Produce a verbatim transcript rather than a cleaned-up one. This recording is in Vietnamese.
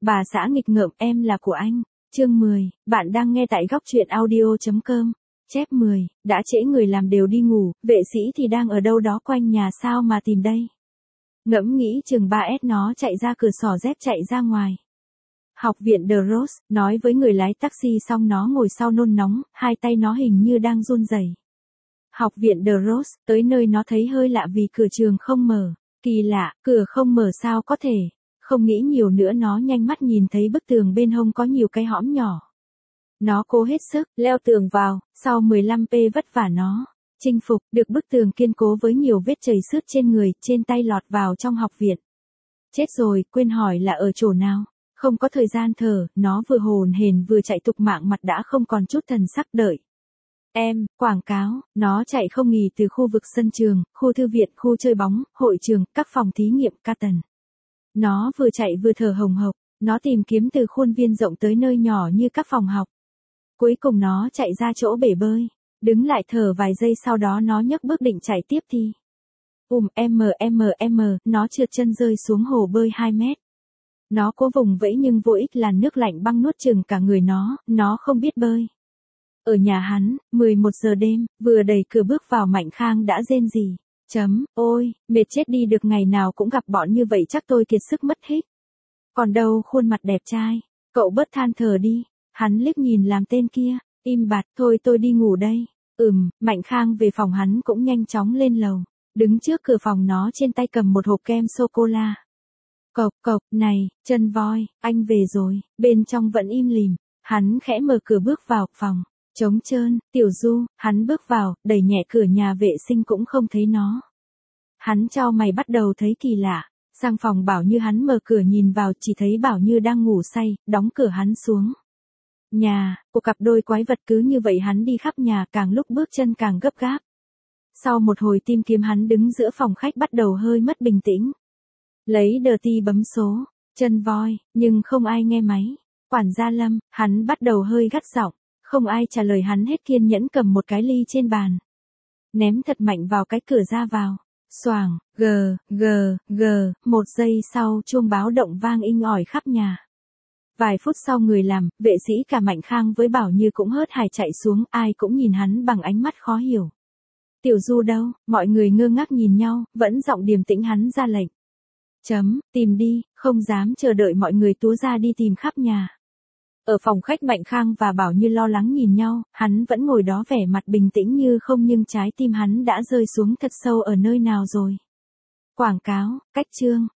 Bà xã nghịch ngợm, em là của anh. Chương mười, bạn đang nghe tại góc truyện audio chấm com. Chép mười, đã trễ người làm đều đi ngủ, vệ sĩ thì đang ở đâu đó quanh nhà sao mà tìm đây. Ngẫm nghĩ chừng ba s nó chạy ra cửa xỏ dép chạy ra ngoài. Học viện The Rose, nói với người lái taxi xong nó ngồi sau nôn nóng, hai tay nó hình như đang run rẩy. Học viện The Rose, tới nơi nó thấy hơi lạ vì cửa trường không mở. Kỳ lạ, cửa không mở sao có thể. Không nghĩ nhiều nữa nó nhanh mắt nhìn thấy bức tường bên hông có nhiều cái hõm nhỏ. Nó cố hết sức, leo tường vào, sau mười lăm phút vất vả nó chinh phục được bức tường kiên cố với nhiều vết chảy xước trên người, trên tay lọt vào trong học viện. Chết rồi, quên hỏi là ở chỗ nào. Không có thời gian thở, nó vừa hồn hển vừa chạy tục mạng mặt đã không còn chút thần sắc đợi. Em, quảng cáo, nó chạy không nghỉ từ khu vực sân trường, khu thư viện, khu chơi bóng, hội trường, các phòng thí nghiệm, ca tần. Nó vừa chạy vừa thở hồng hộc, nó tìm kiếm từ khuôn viên rộng tới nơi nhỏ như các phòng học. Cuối cùng nó chạy ra chỗ bể bơi, đứng lại thở vài giây sau đó nó nhấc bước định chạy tiếp thì. Ùm m m m, nó trượt chân rơi xuống hồ bơi hai mét. Nó cố vùng vẫy nhưng vô ích, làn nước lạnh băng nuốt chửng cả người nó, nó không biết bơi. Ở nhà hắn, mười một giờ đêm, vừa đẩy cửa bước vào Mạnh Khang đã rên rỉ. Chấm, ôi, mệt chết đi được, ngày nào cũng gặp bọn như vậy chắc tôi kiệt sức mất hết. Còn đâu khuôn mặt đẹp trai, cậu bớt than thở đi. Hắn liếc nhìn làm tên kia, im bặt, thôi tôi đi ngủ đây. Ừm, Mạnh Khang về phòng hắn cũng nhanh chóng lên lầu. Đứng trước cửa phòng nó trên tay cầm một hộp kem sô-cô-la. Cộc cộc, này, chân voi, anh về rồi, bên trong vẫn im lìm. Hắn khẽ mở cửa bước vào phòng. Trống trơn, Tiểu Du, hắn bước vào, đẩy nhẹ cửa nhà vệ sinh cũng không thấy nó. Hắn chau mày bắt đầu thấy kỳ lạ, sang phòng Bảo Như hắn mở cửa nhìn vào chỉ thấy Bảo Như đang ngủ say, đóng cửa hắn xuống. Nhà, của cặp đôi quái vật cứ như vậy hắn đi khắp nhà, càng lúc bước chân càng gấp gáp. Sau một hồi tìm kiếm hắn đứng giữa phòng khách bắt đầu hơi mất bình tĩnh. Lấy đờ ti bấm số, chân voi, nhưng không ai nghe máy. Quản gia Lâm, hắn bắt đầu hơi gắt giọng. Không ai trả lời hắn hết, kiên nhẫn cầm một cái ly trên bàn. Ném thật mạnh vào cái cửa ra vào. Xoàng, gờ, gờ, gờ, một giây sau chuông báo động vang inh ỏi khắp nhà. Vài phút sau người làm, vệ sĩ cả Mạnh Khang với Bảo Như cũng hớt hải chạy xuống, ai cũng nhìn hắn bằng ánh mắt khó hiểu. Tiểu Du đâu? Mọi người ngơ ngác nhìn nhau, vẫn giọng điềm tĩnh hắn ra lệnh. Chấm, tìm đi, không dám chờ đợi mọi người túa ra đi tìm khắp nhà. Ở phòng khách Mạnh Khang và Bảo Như lo lắng nhìn nhau, hắn vẫn ngồi đó vẻ mặt bình tĩnh như không nhưng trái tim hắn đã rơi xuống thật sâu ở nơi nào rồi. Quảng cáo, cách chương,